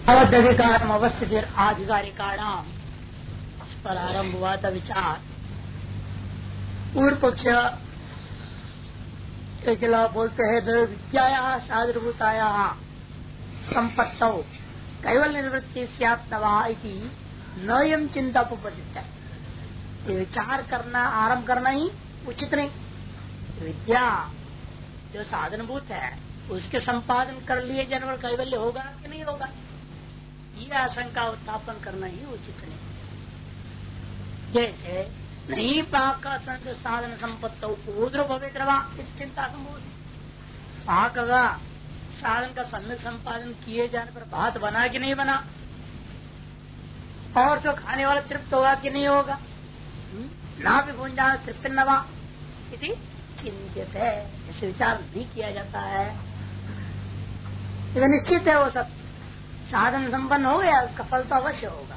अवधिकारम अवस्थित आधिकारिकाणाम इस पर आरंभ हुआ था विचार। पूर्व पक्ष के खिलाफ बोलते हैं विद्याया साधुभूताया संपत्तौ कैवल निवृत्ति स्यात्नवा इति न यम चिंता उपपदित है। ये विचार करना आरंभ करना ही उचित नहीं। विद्या जो साधनभूत है उसके संपादन कर लिए जनवर कैवल्य होगा कि नहीं होगा, ये आशंका उत्थापन करना ही उचित नहीं। जैसे नहीं पाक साधन संपत्त ऊद्र पवित्रवा चिंता संभूत, पाक का साधन का सम्यक संपादन किए जाने पर भात बना कि नहीं बना, और जो खाने वाला तृप्त होगा कि नहीं होगा, ना भी भुंजा तृप्त नवा इति चिंतित है। ऐसे विचार नहीं किया जाता है। निश्चित है वो सब साधन संपन्न हो गया, उसका फल तो अवश्य होगा।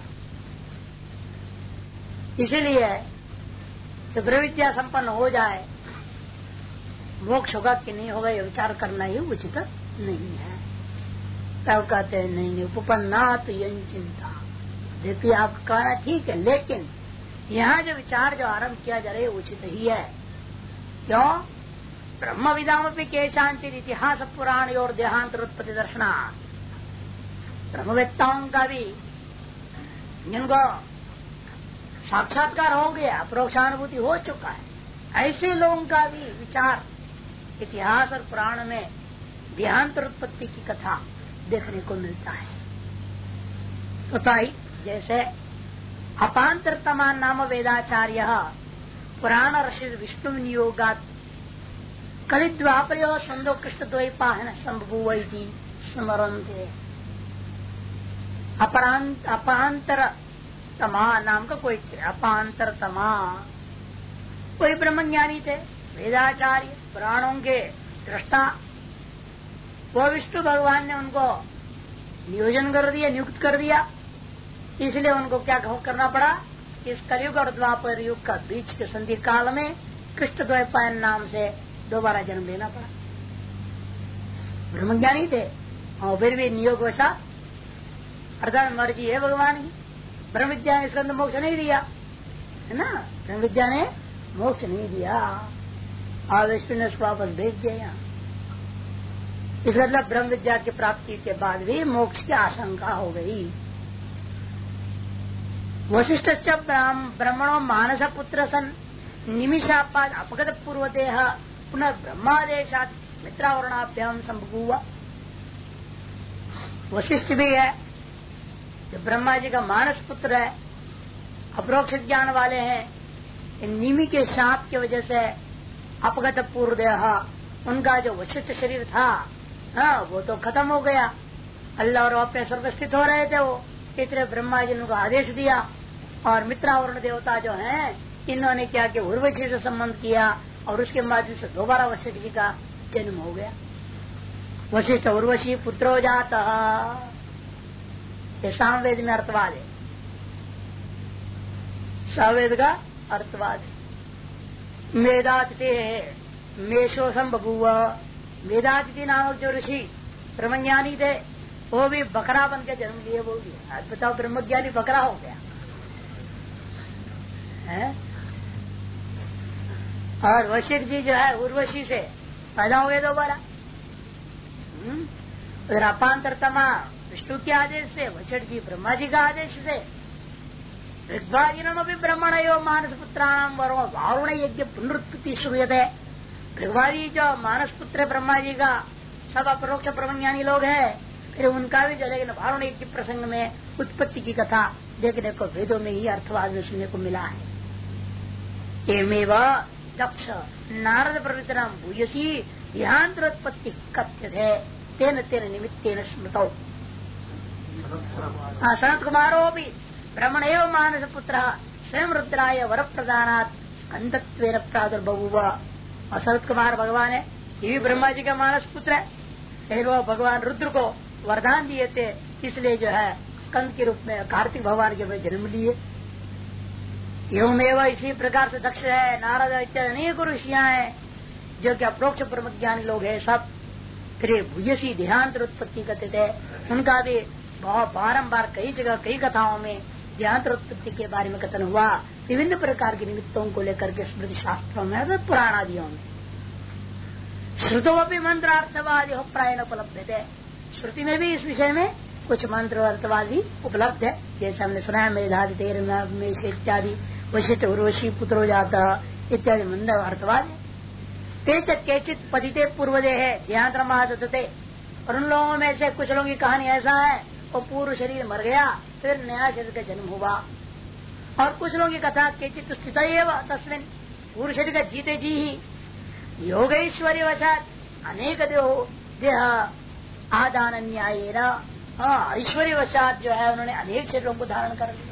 इसीलिए जब विद्या संपन्न हो जाए मोक्ष होगा कि नहीं होगा ये विचार करना ही उचित नहीं है। तब कहते हैं नहीं उपपन्ना तो यही चिंता। देखिए आप कहना ठीक है, लेकिन यहाँ जो विचार जो आरंभ किया जा रहा है उचित ही है। क्यों? ब्रह्म विदामपि केशांचित इतिहास पुराण और देहांतर उत्पत्ति दर्शना, ब्रह्मवेत्ताओं का भी जिनको साक्षात्कार हो गया, प्रोक्षानुभूति हो चुका है, ऐसे लोगों का भी विचार इतिहास और पुराण में देहांतर उत्पत्ति की कथा देखने को मिलता है। तो जैसे अपांतरतमा नाम वेदाचार्य पुराण ऋषि विष्णु नियोगात कलिद्वापर्यो संदो कृष्ण द्वैपायन संभुवैति स्मरन्ते। अपांतर तमा नाम का कोई थे, अपांतर तमा कोई ब्रह्मज्ञानी थे, वेदाचार्य पुराणों के दृष्टा। वो विष्णु भगवान ने उनको नियोजन कर दिया, नियुक्त कर दिया। इसलिए उनको क्या करना पड़ा, इस कलयुग और द्वापर युग का बीच के संधि काल में कृष्ण द्वैपायन नाम से दोबारा जन्म लेना पड़ा। ब्रह्मज्ञानी थे और फिर भी नियोग वशा अर्थात मर्जी है भगवान की। ब्रह्म विद्या ने इसके अंदर मोक्ष नहीं दिया है ना, ब्रह्म विद्या ने मोक्ष नहीं दिया और विष्णु ने उसको वापस भेज दिया यहाँ। इसका मतलब ब्रह्म विद्या की प्राप्ति के बाद भी मोक्ष की आशंका हो गई। वशिष्ठ ब्रह्मणो मानस पुत्र सन निमिषापाद अपगत पूर्व देह पुनः ब्रह्मादेशात मित्रावरणाभ्याम संभुआ। वशिष्ठ भी है जो ब्रह्मा जी का मानस पुत्र है, अपरोक्ष ज्ञान वाले हैं। निमि के शाप की वजह से अपगत पूर्व देह, उनका जो वशिष्ठ शरीर था वो तो खत्म हो गया। अल्लाह और अपने स्वर्ग स्थित हो रहे थे, वो इतने ब्रह्मा जी ने उनको आदेश दिया और मित्रावरण देवता जो हैं इन्होंने क्या कि उर्वशी से संबंध किया और उसके माध्यम से दोबारा वशिष्ठ जी का जन्म हो गया। वशिष्ठ उर्वशी पुत्रो जाता, ये सामवेद में अर्थवाद है, सामवेद का अर्थवाद है। मेधातिथि मेषो संबभूव, मेधातिथि नामक जो ऋषि ब्रह्मज्ञानी थे वो भी बकरा बन के जन्म लिए। वो भी आज बताओ ब्रह्मज्ञानी बकरा हो गया है? और वशिष्ठ जी जो है उर्वशी से पैदा हो गए दोबारा। उधर अपांतरतमा विष्णु के आदेश से, वशिष्ठ जी ब्रह्मा जी का आदेश से। ऋग्वादिनों भी ब्रह्मण एवं मानस पुत्राणाम वारुण यज्ञ पुनरुत्पत्ति श्रूयते है। ऋग्वादी जो मानस पुत्र ब्रह्मा जी का सब अपरोक्ष ब्रह्मज्ञानी लोग हैं, फिर उनका भी जलेगा वारुण यज्ञ प्रसंग में उत्पत्ति की कथा देखने को वेदों में ही अर्थवाद में सुनने को मिला है। एवमेव दक्ष नारद प्रवृत्तनाम भूयसी देहांतरोत्पत्ति कथ्यते तेन तेन निमित्तेन स्मृतौ। सनत कुमारो भी ब्रह्मण एवं मानस पुत्र स्वयं रुद्राय वर प्रदानात् स्कंदत्वेन प्रादुर्बभूव। और सनत कुमार भगवान है, ये भी ब्रह्मा जी का मानस पुत्र है, फिर वो भगवान रुद्र को वरदान दिए थे, इसलिए जो है स्कंद के रूप में कार्तिक भगवान के में जन्म लिए। एवं इसी प्रकार से दक्ष है, नारद इत्यादि अनेक ऋषियां हैं जो कि अप्रोक्ष ब्रह्मज्ञानी लोग हैं सब। फिर भूयसी देहांतर उत्पत्ति करते थे, उनका भी बहुत बारंबार कई जगह कई कथाओं में देहांतर उत्पत्ति के बारे में कथन हुआ, विभिन्न प्रकार के निमित्तों को लेकर के स्मृति शास्त्रों में अर्थात पुराण आदियों में। श्रुतोपि मंत्र अर्थवादी हो प्रायण उपलब्ध है, श्रुति में भी इस विषय में कुछ मंत्र अर्थ भी उपलब्ध है। जैसे हमने सुना है मेधादि तेर में इत्यादि वशिष्ठ उर्वशी पुत्रो जाता इत्यादि मंत्र अर्थवाद है। तेज केचित पतिते पूर्वदे है ध्यान महादते, और उन लोगों में से कुछ लोगों की कहानी ऐसा है वो पूर्व शरीर मर गया फिर नया शरीर का जन्म हुआ, और कुछ लोगों की कथा केचित स्थित तस्मिन पूर्व शरीर का जीते जी ही योगेश्वरी वशात अनेक देह आदान न्याय ऐश्वर्य वशात जो है उन्होंने अनेक शरीरों को धारण कर लिया।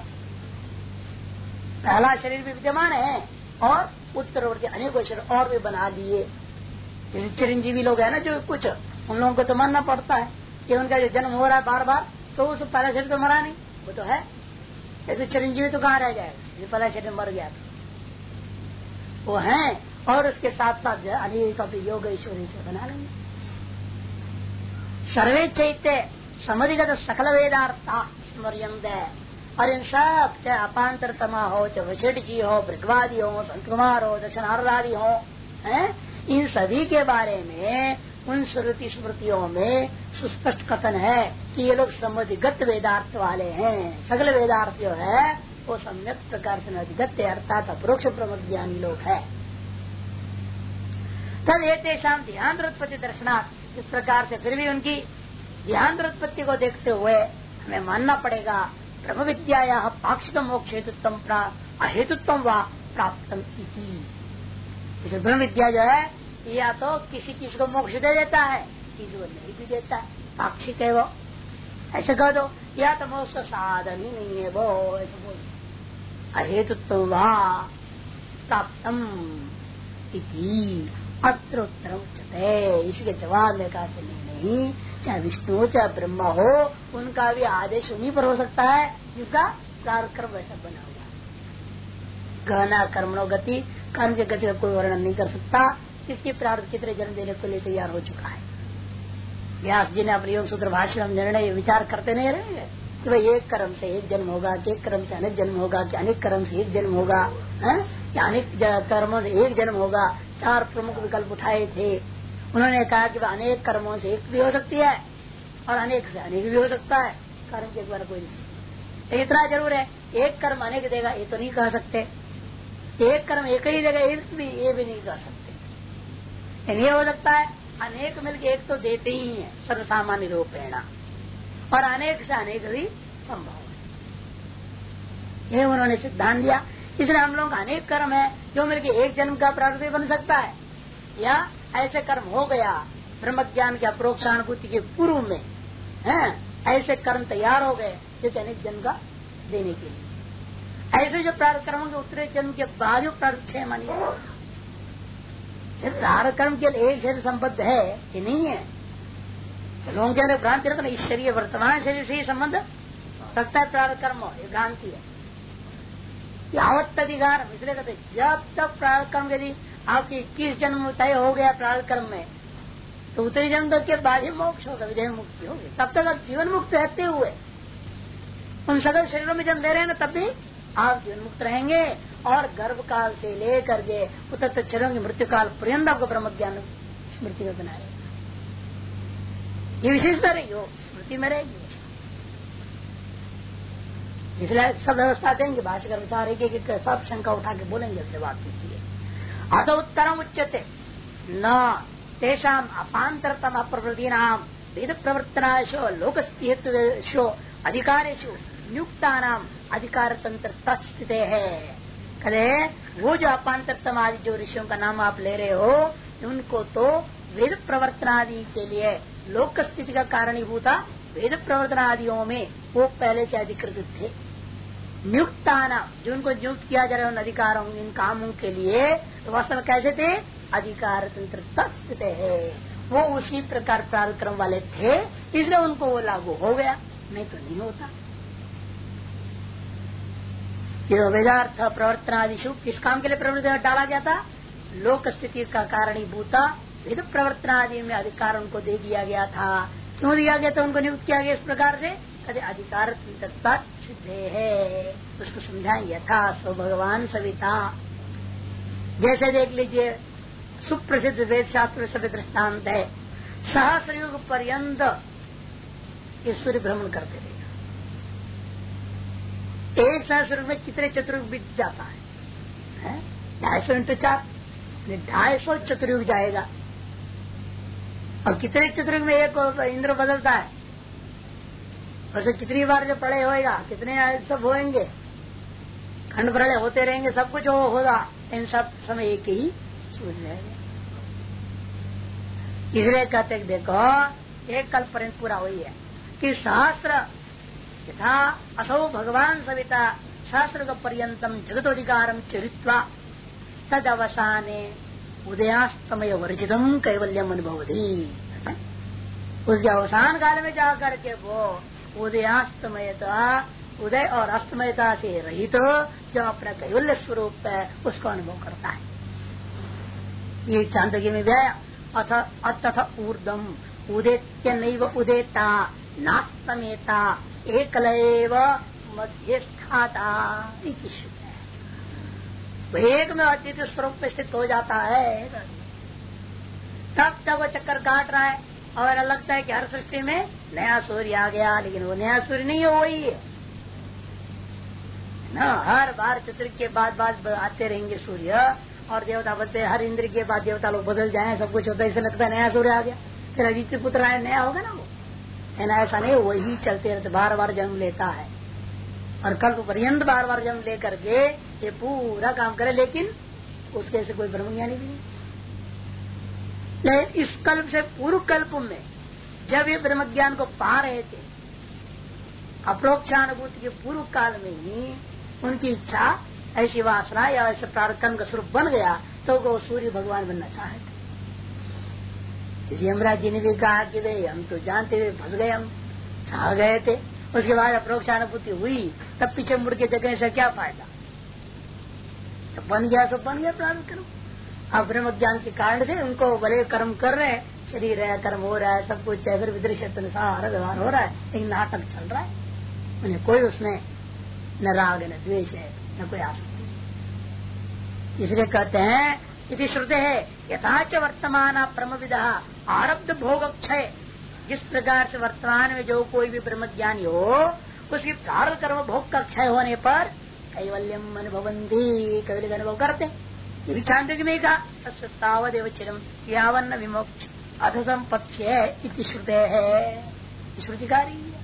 पहला शरीर भी विद्यमान है और उत्तरवर्ती अनेकों शरीर और भी बना लिए। चिरंजीवी लोग है ना जो कुछ, उन लोगों को तो मानना पड़ता है कि उनका जो जन्म हो रहा है बार बार, तो उस पहला शरीर तो मरा नहीं, वो तो है। ऐसे चिरंजीवी तो कहाँ रह जाएगा जो पहला शरीर मर गया था, वो है। और उसके साथ साथ जो अनेक योग ऐश्वर्य से बना लेंगे। सर्वे चैत्य समधिगत सकल वेदार्था स्मर्यन्ते, और इन सब चाहे अपांतरतमा हो, चाहे वशिष्ठ जी हो, भृगवादी हो, संत कुमार हो, दक्षिणारदादी हो, इन सभी के बारे में उन श्रुति स्मृतियों में सुस्पष्ट कथन है कि ये लोग समधिगत वेदार्थ वाले हैं। सकल वेदार्थ जो है वो सम्यक प्रकार से अधिगत अर्थात अपरोक्ष ब्रह्म ज्ञानी लोग है। तब एतेषां देहांतरोत्पत्ति दर्शनात्, इस प्रकार से फिर भी उनकी देहांतरोत्पत्ति को देखते हुए हमें मानना पड़ेगा ब्रह्म विद्या पाक्षिक मोक्ष हेतुत्व अहेतुत्व व प्राप्तम इति। ब्रह्म विद्या जो है या तो किसी किसी को मोक्ष दे देता है, किसी को नहीं भी देता है, पाक्षिक है वो, ऐसे कह दो। या तो मोक्ष का साधन ही नहीं है वो, ऐसे बोल अहेतुत्व व प्राप्तम इति अत्र उत्तरम उच्यते। इसके जवाब में कहते नहीं, चाहे विष्णु हो चाहे ब्रह्मा हो, उनका भी आदेश उन्हीं पर हो सकता है जिसका प्रारब्ध वैसा बना हुआ। गहना कर्मणो गति, कर्म की गति का कोई वर्णन नहीं कर सकता, किसके प्रारब्ध कितने जन्म देने के लिए तैयार हो चुका है। व्यास जी ने अपने योग सूत्र भाष्य में निर्णय विचार करते नहीं रहे कि भाई एक कर्म से एक जन्म होगा, कि एक कर्म से अनेक जन्म होगा, कि अनेक कर्म से एक जन्म होगा, कि अनेक कर्मों से एक जन्म होगा। चार प्रमुख विकल्प उठाए थे। उन्होंने कहा कि अनेक कर्मों से एक भी हो सकती है और अनेक से अनेक भी हो सकता है। कर्म के द्वारा कोई नहीं, इतना जरूर है एक कर्म अनेक देगा ये तो नहीं कह सकते, एक कर्म एक ही देगा ये भी नहीं कह सकते। ये हो सकता है अनेक मिलकर एक तो देते ही है सर्वसामान्य रूपेण, और अनेक से अनेक भी संभव है, ये उन्होंने सिद्धांत दिया। इसलिए हम लोग का अनेक कर्म है जो मिलकर एक जन्म का प्रारब्ध बन सकता है, या ऐसे कर्म हो गया ब्रह्म ज्ञान के अप्रोक्षानुभूति के पूर्व में ऐसे कर्म तैयार हो गए जो अनेक जन्म का देने के लिए। ऐसे जो प्रारब्ध कर्मों के उत्तरे जन्म के बाद जो प्रारब्ध 6 मानिए, प्रारब्ध कर्म के लिए एक शरीर संबद्ध है कि नहीं है। लोगों के अंदर भ्रांति रहता है इस शरीर वर्तमान शरीर से ही संबंध रखता है प्रारब्ध कर्म, ये भ्रांति है। यावत अधिकार इसलिए कहते जब तक प्रारब्ध कर्म यदि आपके 21 जन्म तय हो गया प्रारब्ध कर्म में, तो उत्तरी जन्म के बाद ही मोक्ष होगा, विदेह मुक्ति होगी। तब तक आप जीवन मुक्त रहते हुए उन सकल शरीरों में जन्म दे रहे हैं ना, तब भी आप जीवन मुक्त रहेंगे। और गर्भ काल से लेकर के उत्तर चरण की मृत्यु काल पर्यंत आपको ब्रह्म ज्ञान स्मृति में बनाएगा। ये विशेषता रहेगी, वो स्मृति में रहेगी। इसलिए सब व्यवस्था देंगे, भाष्यकर विचार है कि सब शंका उठा के बोलेंगे, उससे बात कीजिए। अत उत्तरम उच्यते न तेषाम अपांतरतम अप्रवृत्तीनाम वेद प्रवर्तनाशो लोकस्थितेषु अधिकारेषु नियुक्तानाम अधिकार तंत्र तत्स्थित है। कहे वो जो अपांतरतम आदि जो ऋषियों का नाम आप ले रहे हो, उनको तो वेद प्रवर्तनादि के लिए लोक स्थिति का कारणीभूता वेद प्रवर्तनादियों में वो पहले से अधिकृत थे। नियुक्ताना जो उनको नियुक्त किया जा रहा है उन अधिकारों इन कामों के लिए, तो वास्तव में कैसे थे? अधिकार तंत्र तत्स्थित है, वो उसी प्रकार प्रारक्रम वाले थे, इसलिए उनको वो लागू हो गया, नहीं तो नहीं होता। वेदार्थ प्रवर्तनादिशु किस काम के लिए प्रवृत्ति डाला गया था? लोक स्थिति का कारणीभूता वेद प्रवर्तनादि में अधिकार उनको दे दिया गया था। क्यों दिया गया था? उनको नियुक्त किया गया इस प्रकार से कदे अधिकार सिद्धे है। उसको समझाएं यथा सो भगवान सविता। जैसे देख लीजिए सुप्रसिद्ध वेद शास्त्र सभी दृष्टान्त है, सहस्रयुग पर्यंत ये सूर्य भ्रमण करते रहेगा। एक सहस्रयुग में कितने चतुर्युग बीत जाता है? 250 इंटू 4 250 चतुर्युग जाएगा। और कितने चतुर्युग में एक इंद्र बदलता है? वैसे कितनी बार जो पड़े होएगा, कितने सब होएंगे, खंड प्रलय होते रहेंगे, सब कुछ होगा, इन सब समय एक ही सूर्य रहेगा। इसलिए कहते देखो एक कल्प पर्यंत पूरा हुई है कि सहस्र यथा असौ भगवान सविता सहस्र पर्यंतम जगतोधिकारम चरित्वा तद अवसाने उदयास्तमय वर्जितम कैवल्यम अनुभवती। उसके अवसान काल में जाकर के वो उदयास्तमयता, उदय और अस्तमयता से रहित जो अपना कैवल्य स्वरूप है उसको अनुभव करता है। ये चांदोग्य में व्याया अथ ऊर्धम उदेत्य नैव उदेता नास्तमेता एकलैव मध्यस्थाता। एक में अद्वित स्वरूप में स्थित हो जाता है, तब तक वो चक्कर काट रहा है और लगता है कि हर सृष्टि में नया सूर्य आ गया, लेकिन वो नया सूर्य नहीं है, वही है ना। हर बार चतुर्थ के बाद आते रहेंगे सूर्य और देवता बदलते, हर इंद्र के बाद देवता लोग बदल जाए, सब कुछ होता है, इसे लगता है नया सूर्य आ गया, फिर आदित्य पुत्र आए, नया होगा ना वो। ऐसा नहीं, वही चलते रहते, बार बार जन्म लेता है और कल्प पर्यंत बार बार जन्म लेकर के ये पूरा काम करे, लेकिन उसके से कोई ब्रह्मज्ञानी भी नहीं। लेकिन इस कल्प से पूर्व कल्प में जब ये ब्रह्मज्ञान को पा रहे थे, अप्रोक्षानुभूति के पूर्व काल में ही उनकी इच्छा ऐसी वासना या ऐसे प्रारब्ध का स्वरूप बन गया, तो वो सूर्य भगवान बनना चाहते। यमराज जी ने भी कहा कि भाई हम तो जानते हुए फंस गए, हम चाह गए थे, उसके बाद अप्रोक्षानुभूति हुई, तब पीछे मुड़ के देखने से क्या फायदा, तो बन गया तो बन गया प्रारब्ध कर्म। अब ब्रह्म ज्ञान के कारण से उनको भले कर्म कर रहे हैं, शरीर है, कर्म हो रहा है, सब कुछ है, फिर विदृश्य सारा व्यवहार हो रहा है, लेकिन नाटक चल रहा है, उन्हें कोई उसमें न राग न द्वेष है, न कोई आसक्ति। इसलिए कहते हैं इति श्रुते है यथाच वर्तमान ब्रह्मविदा आरब्ध भोग क्षय। जिस प्रकार से वर्तमान में जो कोई भी ब्रह्म ज्ञानी हो, उसकी प्रारब्ध कर्म भोग का क्षय होने पर कैवल्यम अनुभवन्ति, कैवल्य का अनुभव करते। ये भी चांद्रिक में कहा तावदेव चिरम यावन्न विमोक्ष अथ संपत्स्य इति श्रुते है, श्रुतिकारी है।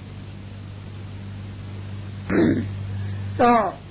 तो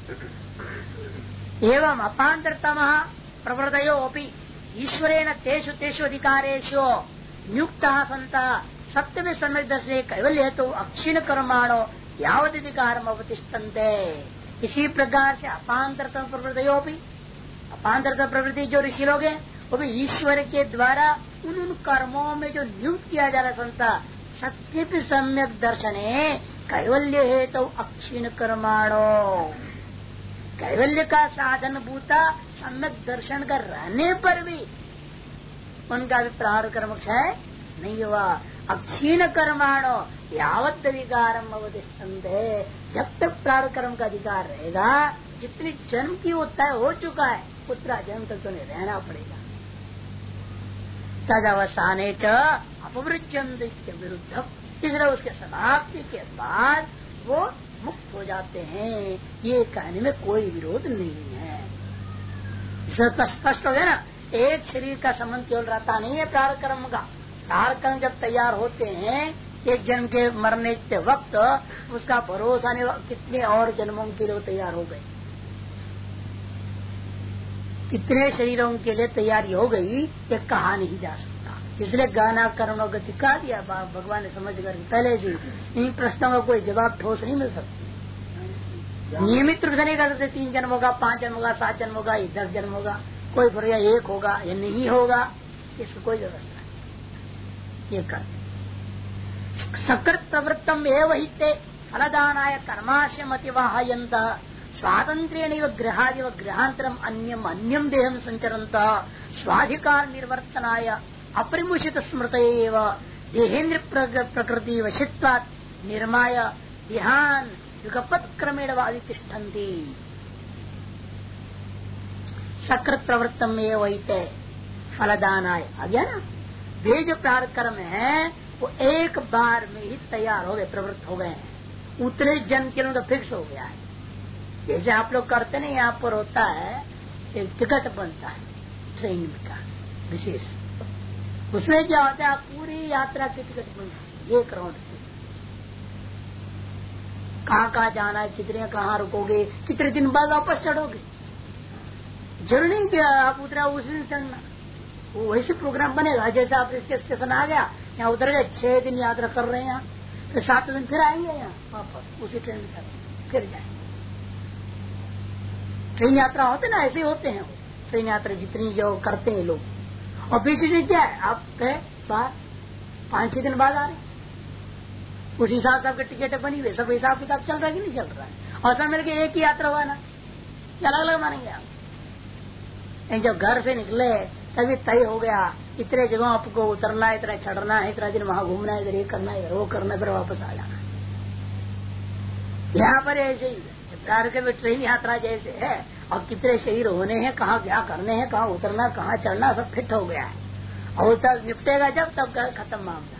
एवं अपांतरतम प्रवृतयो अपि ईश्वरेण तेषु तेषु अधिकारेषु नियुक्ता संता सत्य में सम्यक दर्शने कैवल्य तो अक्षीण कर्माणो यावद अधिकारम अवतिष्ठन्ते। इसी प्रकार से अपांतरतम प्रवृतयो अपि, अपांतरतम प्रवृत्ति जो ऋषि लोग हैं वो भी ईश्वर के द्वारा उन कर्मों में जो नियुक्त किया जा रहा संता सत्य भी सम्यक दर्शने कैवल्य है तो अक्षीण कर्माणो, कैवल्य का साधन भूता सम्यक दर्शन का रहने पर भी उनका भी प्रारब्ध कर्म क्षय नहीं हुआ। अक्षीण कर्माणो यावत् अधिकारम अवतिष्ठन्ते, जब तक प्रारब्ध कर्म का अधिकार रहेगा, जितनी जन्म की वो तय हो चुका है उतना जन्म तक तो नहीं रहना पड़ेगा। तद अवसाने च अपवृज्यन्ते विरुद्ध, इसलिए उसके समाप्ति के बाद वो मुक्त हो जाते हैं, ये कहने में कोई विरोध नहीं है। स्पष्ट हो गया ना। एक शरीर का संबंध केवल रहता नहीं है प्रारब्ध कर्म का। प्रारब्ध कर्म जब तैयार होते हैं एक जन्म के मरने के वक्त, उसका भरोसा नहीं कितने और जन्मों के लिए तैयार हो गए, कितने शरीरों के लिए तैयारी हो गई, ये कहा नहीं जा सकता। इसलिए गाना कर्णों गति का दिया भगवान ने समझ कर पहले से। इन प्रश्नों का कोई जवाब ठोस नहीं मिल सकता। नियमित रूप से नहीं कर सकते 3 जन्म होगा, 5 जन्म होगा, 7 जन्म होगा, 10 जन्म होगा, कोई बढ़िया 1 होगा या नहीं होगा, इसकी कोई व्यवस्था नहीं। ये कर सकृत प्रवृत्तम एवं हिते फलदानाय कर्माशय अतिवाहयंत स्वातंत्र्य गृहादिव गृहांतरम अन्यम अन्यम देहम संचरंत स्वाधिकार निर्वर्तनाय अपरिमुषित स्मृत देहेन्द्र प्रकृति वशित्वात् निर्माय ध्यान युगपत क्रमेण वादितिष्ठन्ति सकृत प्रवृत्तम में वहीते फलदानाय। आ गया ना, वे जो प्रारब्ध कर्म है वो एक बार में ही तैयार हो गए, प्रवृत्त हो गए हैं, उतने जन्म के लिए तो फिक्स हो गया है। जैसे आप लोग करते नहीं, यहाँ पर होता है एक टिकट बनता है ट्रेन का विशेष, उसमें क्या होता है, आप पूरी यात्रा की टिकट बनती है, एक राउंड की, कहाँ जाना है, कितने कहाँ रुकोगे, कितने दिन बाद वापस चढ़ोगे, जरूरी क्या आप उतरा उसी दिन चढ़ना, वो वैसे प्रोग्राम बनेगा। जैसे आप इसके स्टेशन आ गया, यहाँ उतर गए, 6 दिन यात्रा कर रहे हैं यहाँ, फिर 7 दिन फिर आएंगे यहाँ वापस उसी ट्रेन में चढ़ेंगे, फिर जाएंगे। ट्रेन यात्रा होते ना, ऐसे होते हैं वो ट्रेन यात्रा जितनी जो करते हैं लोग। और बीच में क्या है, आप गए बाहर 5-6 दिन बाद आ रहे, उस हिसाब से आपकी टिकट बनी हुई, सब हिसाब किताब चल रहा है कि नहीं चल रहा है। और सब मिलकर एक ही यात्रा हुआ ना, क्या अलग अलग मानेंगे आप। जब घर से निकले तभी तय हो गया, इतने जगहों आपको उतरना है, इतना चढ़ना है, इतना दिन वहां घूमना है, इधर ये करना है, इधर वो करना है, फिर वापस आ जाना है। यहाँ पर ऐसे ही प्रारंभ में ट्रेन यात्रा जैसे है, और कितने शरीर होने हैं, कहाँ क्या करने हैं, कहाँ उतरना, कहाँ चढ़ना, सब फिट हो गया है। और तब निपटेगा जब, तब खत्म मामला।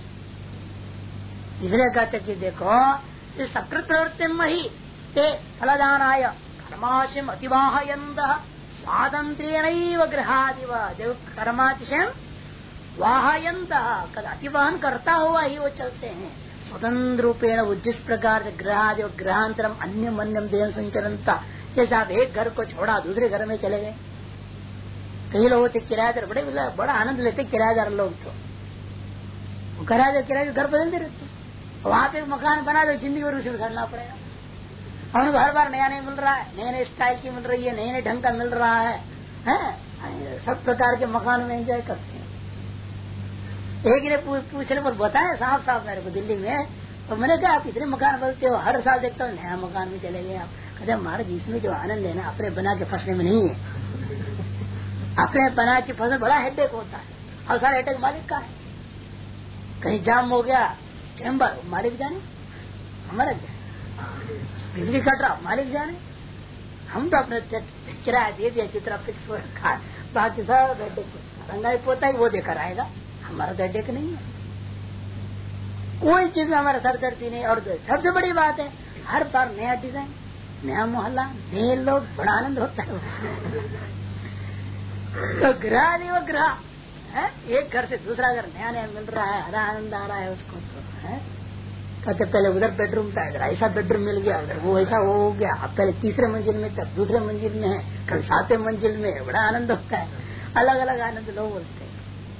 इसलिए कहते कि देखो सकृत प्रवृत्ति मही ते फलदानाय कर्माशयम अतिवाहयन्त स्वातंत्र्येण गृहादिव। जो कर्मातिशय वाहयन्त, अतिवाहन करता हुआ ही वो चलते हैं स्वतंत्र रूपेण। वो जिस प्रकार से गृहादि गृहांतरम अन्यम अन्यम देह संचरनता, जैसे आप एक घर को छोड़ा दूसरे घर में चले गए। कई लोग होते किराएदार, बड़ा आनंद लेते किराएदार लोग, तो किराए घर बदलते रहते, वहां पे मकान बना दो, जिंदगी भर उसे उछलना पड़ेगा। उनको हर बार नया नया मिल रहा है, नए नए स्टाइल की मिल रही है, नए नए ढंग का मिल रहा है, सब प्रकार के मकान में एंजॉय करते हैं। एक ने पूछने पर बताया साफ साफ मेरे को दिल्ली में, तो मैंने कहा आप इतने मकान बदलते हो, हर साल देखता हूँ नया मकान में चले गए आप। कहते महाराज इसमें जो आनंद है ना, अपने बना के फंसने में नहीं है। अपने बना के फंसने बड़ा हेडेक होता है, और सारा हेडेक मालिक का है। कहीं जाम हो गया चैम्बर, मालिक जाने, हमारा क्या, बिजली कट रहा मालिक जाने, हम तो अपने किराया दे दिया, चित्रा फिक्स हो रखा है, बाकी सब हेडेक रंगाई पोता ही वो देकर आएगा, हमारा तो हेडेक नहीं है। कोई चीज में हमारा सरदर्दी नहीं। और सबसे बड़ी बात है, हर बार नया डिजाइन, नया मोहल्ला, नए लोग, बड़ा आनंद होता है। तो ग्रह नहीं वो ग्रह है, एक घर से दूसरा घर नया नया मिल रहा है, हरा आनंद आ रहा है उसको, तो है कहते पहले उधर बेडरूम था, इधर ऐसा बेडरूम मिल गया, उधर वो ऐसा वो हो गया, अब पहले 3रे मंजिल में, तब 2रे मंजिल में है, कल 7वें मंजिल में, बड़ा आनंद होता है। अलग अलग आनंद लोग बोलते हैं,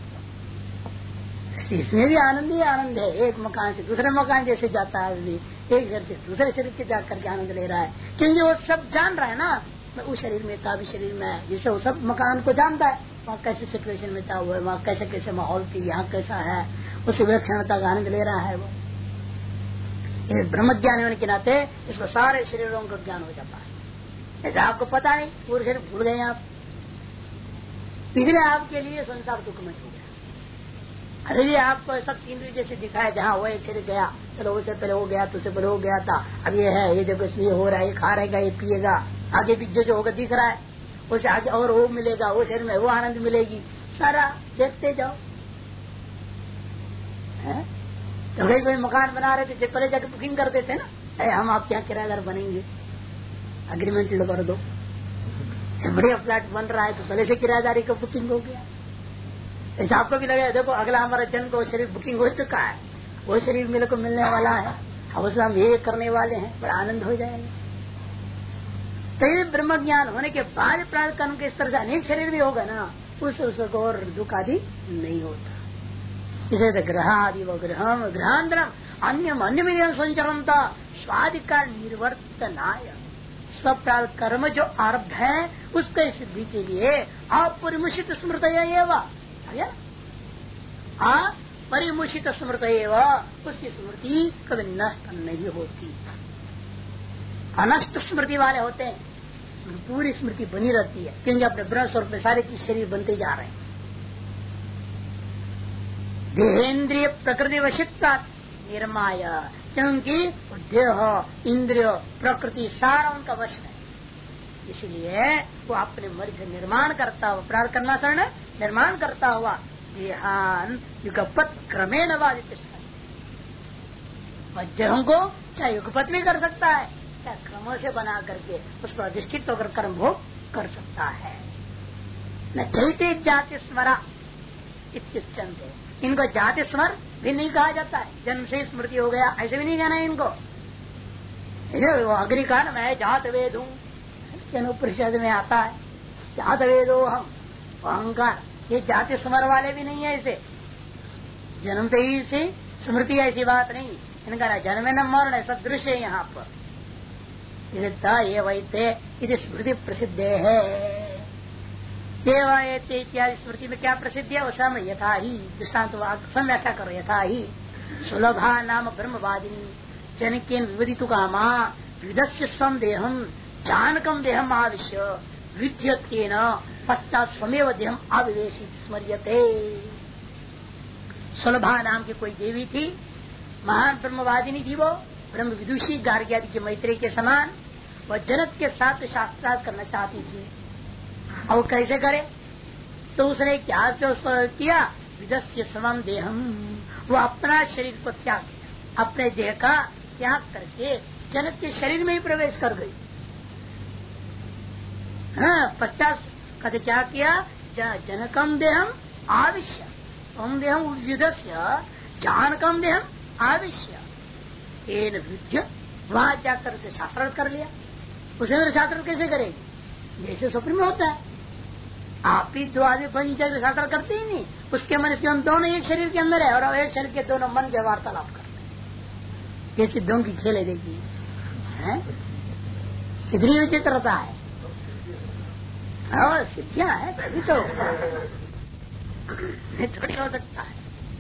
इसमें भी आनंद ही आनंद है। एक मकान से दूसरे मकान जैसे जाता है आदमी, एक घर से दूसरे शरीर के जाकर के आनंद ले रहा है, क्योंकि वो सब जान रहा है ना, उस शरीर में था, भी शरीर में है, जिससे वो सब मकान को जानता है, वहाँ कैसे सिचुएशन में था, हुआ वहाँ कैसे कैसे माहौल थी, यहाँ कैसा है, उस विलक्षणता का आनंद ले रहा है वो। ब्रह्म ज्ञान होने के नाते इसको सारे शरीरों का ज्ञान हो जाता है। ऐसा आपको पता नहीं, पूरे शरीर भूल गए आप, इसलिए आपके लिए संसार दुखमय हो गया। अरे भी आपको सब सीनरी जैसे दिखाया, जहाँ वो एक शरीर गया, चलो उससे पहले हो गया, तो उससे पहले हो गया था, अब ये है, ये देखो इसलिए हो रहा है, ये खा रहेगा, ये पिएगा, आगे भी जो होगा दिख रहा है, उसे आगे और वो मिलेगा, वो शरीर में वो आनंद मिलेगी, सारा देखते जाओ। तो भाई कोई मकान बना रहे थे, पहले जाके बुकिंग करते थे ना, हम आपके यहाँ किराएदार बनेंगे, अग्रीमेंट कर दो, बढ़िया फ्लैट बन रहा है तो पहले से किराएदारी का बुकिंग हो गया। ऐसा आपको भी लगे, देखो अगला हमारा जन्म का वो शरीर बुकिंग हो चुका है, वो शरीर मेरे को मिलने वाला है, उसमें हम ये करने वाले हैं, बड़ा आनंद हो जाएगा। तो ये ब्रह्म ज्ञान होने के बाद प्रारब्ध कर्म के इस तरह से अनेक शरीर भी होगा ना, उसको और दुख आदि नहीं होता। इसे ग्रह आदि व ग्रहांतरम अन्य संचरणता स्वाधिकार निर्वर्तनाय। स्वप्रारब्ध कर्म जो आरब्ध है उसके सिद्धि के लिए अपरिमुषित स्मृत अपरिमुषित स्मृत, उसकी स्मृति कभी नष्ट नहीं होती। अनष्ट स्मृति वाले होते हैं, पूरी स्मृति बनी रहती है, क्योंकि अपने ब्रह्म स्वरूप में सारे चीज शरीर बनते जा रहे हैं। देहेंद्रिय प्रकृति वशित्वा निर्माय क्योंकि देह इंद्रिय प्रकृति सारा उनका वश है। इसलिए वो अपने मर्जी से निर्माण करता हुआ प्रार्थ करना शरण निर्माण करता हुआ देहान युगपत क्रमेण वादित देहों को चाहे युगपत भी कर सकता है, चाहे क्रमों से बना करके उस पर अधिष्ठित होकर कर्म भोग कर सकता है। न चैते जाति स्मरा इत्युच्यन्ते, इनको जाति स्मर भी नहीं कहा जाता है, जन्म से स्मृति हो गया ऐसे भी नहीं कहना है इनको। वो अग्नि का न मैं जात वेद हूँ, उपनिषद में आता है जात वेदो हम अहंकार, ये जाति स्मर वाले भी नहीं है। ऐसे जन्मते ही से स्मृति ऐसी बात नहीं, इनका जन्म न मरण सदृश है। यहाँ पर ये वैते स्मृति प्रसिद्ध है। देवायते इत्यादि स्मृति में क्या प्रसिद्ध है? उसम यथा ही दृष्टान्त व्याख्या करो। यथा ही सुलभा नाम ब्रह्मवादिनी जनकेन विवदितु कामा विदस्य स्वम देहम जानकम देहम आविश्य विद्यतेन पश्चात स्वमेव देहम आविवेशित स्मर्यते। सुलभा नाम की कोई देवी थी, महान ब्रह्मवादिनी थी। वो ब्रह्म विदुषी गार्ग्यादि के मैत्री के समान वह जनक के साथ शास्त्रार्थ करना चाहती थी। और कैसे करे? तो उसने क्या किया? विदस्य स्वम देहम, वो अपना शरीर को त्याग किया, अपने देह का त्याग करके जनक के शरीर में ही प्रवेश कर गई। हाँ, पश्चात कहते क्या किया? जनकम देहम आविश्य स्वम देहम विदस्य जानकम देहम आविश्य तेन विद्य, वहां जाकर उसे शास्त्रार्थ कर लिया। उसे शास्त्र कैसे करेगी? जैसे स्वप्न में होता है, आप ही दो आदमी बन जाए शास्त्र करते ही नहीं। उसके मन से हम दोनों एक शरीर के अंदर है और एक शरीर के दोनों मन के वार्तालाप करते हैं। ये सिद्धों की खेल है, देखिए सिद्धि विचित्रता है और सिद्धियां है तभी तो थोड़ी हो सकता है।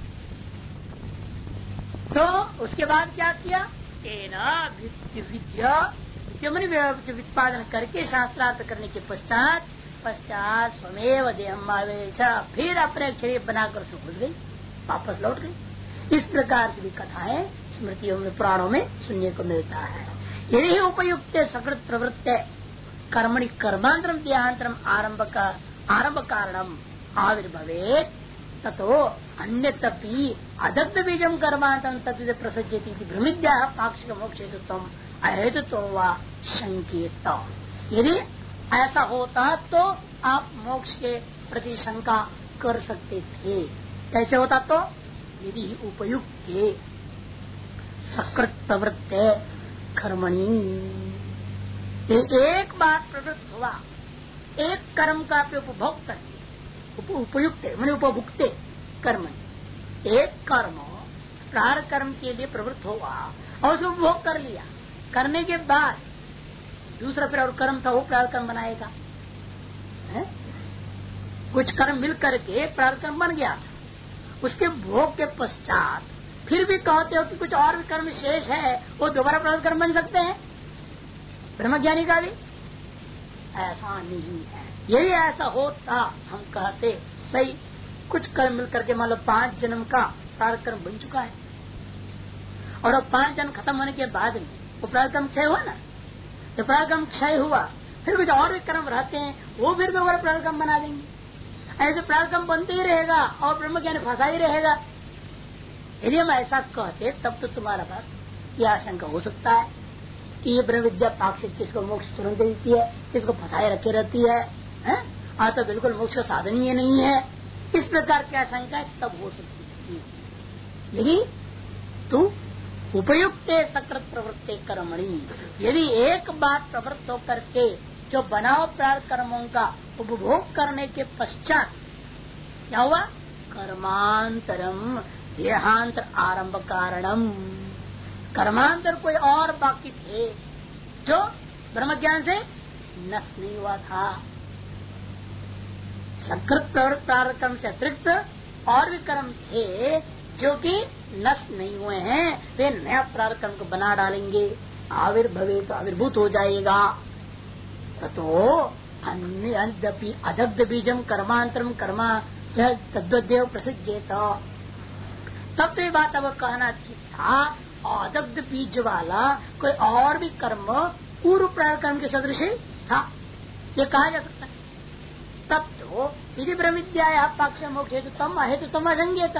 तो उसके बाद क्या किया? विद्या वित्पादन करके शास्त्रार्थ करने के पश्चात स्वमेव देहम आवेश, फिर अपने शरीर बनाकर उसमें घुस गई, वापस लौट गई। इस प्रकार से भी कथाएं स्मृतियों में पुराणों में सुनने को मिलता है। यही उपयुक्त सकृत प्रवृत्त कर्मणि कर्मांतरम देहांतरम आरंभ कारणम आविर्भवेत् ततो अन्यतपि अदग्ध बीजम कर्मांतरम तत्व प्रसज्यति भ्रमिद्या पाक्षिक मोक्ष हेतुत्वम अहेतुत्व वा शंकित। यदि ऐसा होता तो आप मोक्ष के प्रति शंका कर सकते थे। कैसे होता? तो यदि उपयुक्त सकृत प्रवृत्त कर्मणि, एक बार प्रवृत्त हुआ, एक कर्म का उपभोग करके, उपयुक्त मैंने उपभुक्ते कर्म, एक कर्म प्रारंभ कर्म के लिए प्रवृत्त हुआ और उसे उपभोग कर लिया, करने के बाद दूसरा फिर और कर्म था वो प्रारंभ कर्म बनाएगा। कुछ कर्म मिल करके प्रारंभ कर्म बन गया था, उसके भोग के पश्चात फिर भी कहते हो कि कुछ और भी कर्म शेष है, वो दोबारा प्रारंभ कर्म बन सकते हैं ब्रह्मज्ञानी का भी? ऐसा नहीं है। यदि ऐसा होता हम कहते सही, कुछ कर्म मिल करके मान लो 5 जन्म का प्रारंभ कर्म बन चुका है और अब 5 जन्म खत्म होने के बाद में वो प्रारंभ कर्म क्षय हुआ ना, जब प्रारंभ कर्म क्षय हुआ फिर कुछ और भी कर्म रहते हैं, वो फिर दोबारा प्रारंभ कर्म बना देंगे। ऐसे प्रारंभ कर्म बनते ही रहेगा और ब्रह्म ज्ञान फंसा ही रहेगा। यदि हम ऐसा कहते तब तो तुम्हारा बात यह आशंका हो सकता है कि ये ब्रह्म विद्या पाक्षिक किसको मोक्ष तुरंत देती है, किसको फंसाए रखे रहती है, आज तो बिल्कुल मोक्ष का साधन ही नहीं है। इस प्रकार की आशंका तब हो सकती थी यदि तू उपयुक्त सकृत प्रवृत्ति कर्मणि, यदि एक बार प्रवृत्त होकर के जो बनाओ प्रारंभ कर्मों का उपभोग करने के पश्चात क्या हुआ? कर्मांतरम देहांतर आरंभ कारणम, कर्मांतर कोई और बाकी थे जो ब्रह्म ज्ञान से नष्ट नहीं हुआ था। सकृत प्रवृत्त प्रारंभ कर्म से अतिरिक्त और भी कर्म थे जो कि नष्ट नहीं हुए हैं, वे नया प्रारंभ कर्म को बना डालेंगे, आविर्भवे तो आविर्भूत हो जाएगा। तो अन्यपि अदग्ध बीजम कर्मांतरम कर्मा तद्वदेव प्रसिद्धेत। तब तो ये बात अब कहना ठीक था अदग्ध बीज वाला कोई और भी कर्म पूर्व प्रारब्ध कर्म के सदृश था, ये कहा जा सकता है। तब तो यदि ब्रह्मविद्या पक्ष मोक्ष हेतु तम अहेतु तम असंज्ञेत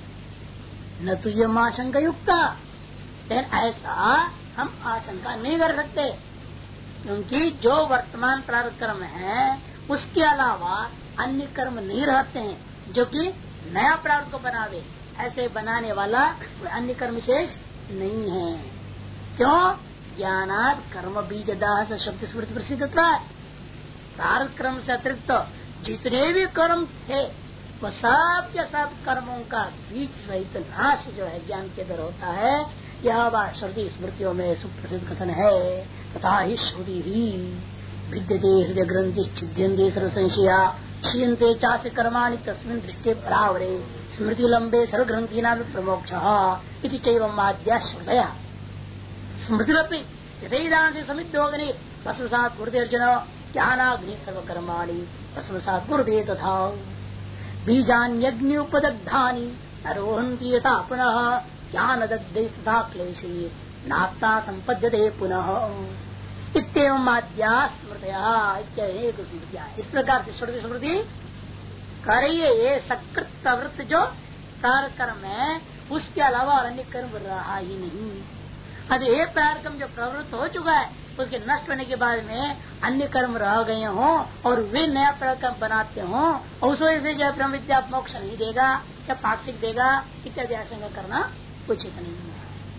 न तो ये आशंका युक्त, लेकिन ऐसा हम आशंका नहीं कर सकते, क्योंकि जो वर्तमान प्रारब्ध कर्म है उसके अलावा अन्य कर्म नहीं रहते हैं जो कि नया प्रारब्ध को बनावे। ऐसे बनाने वाला कोई अन्य कर्म शेष नहीं है। क्यों? ज्ञानात् कर्म बीजदाह से शब्द स्मृति प्रसिद्ध प्रारब्ध कर्म से अतिरिक्त जितने भी कर्म थे वह सब के सब कर्मों का बीज सहित नाश जो है ज्ञान के अंदर होता है। यह बात श्रुति स्मृतियों में सुप्रसिद्ध कथन है। तथा ही श्रुति ही विद्यते हृदय ग्रंथि छिद्यन्ते सर्व संशया क्षीयन्ते चास्य कर्माणि तस्मिन् दृष्टे परावरे स्मृति लंबे सर्व ग्रंथि नाम प्रमोक्षः इति चैवम् आद्या श्रुतयः स्मृतिरपि यथैदांसि समिद्धोऽग्नि भस्मसात् कुरुते अर्जुन ज्ञानाग्नि सर्व कर्माणि भस्मसात् कुरुते तथा बीजान्यग्नि उपदग्धानि नरोहन्ति यथा पुनः ज्ञानदग्धे तथा क्लेशे नाप्ता संपद्यते पुनः इत्येवम् आद्या स्मृतया इत्येक स्मृतियां। इस प्रकार से श्रुति स्मृति करिए ये सकृत प्रवृत्त जो प्रारब्ध कर्म है उसके अलावा और अन्य कर्म रहा ही नहीं। अभी एक प्रारब्ध कर्म जो प्रवृत्त हो चुका है उसके नष्ट होने के बाद में अन्य कर्म रह गए हों और वे नया प्रारब्ध कर्म बनाते हों और उस वजह से जो ब्रह्म विद्या मोक्ष नहीं देगा या पाक्षिक देगा इत्यादि आशंका करना उचित नहीं है।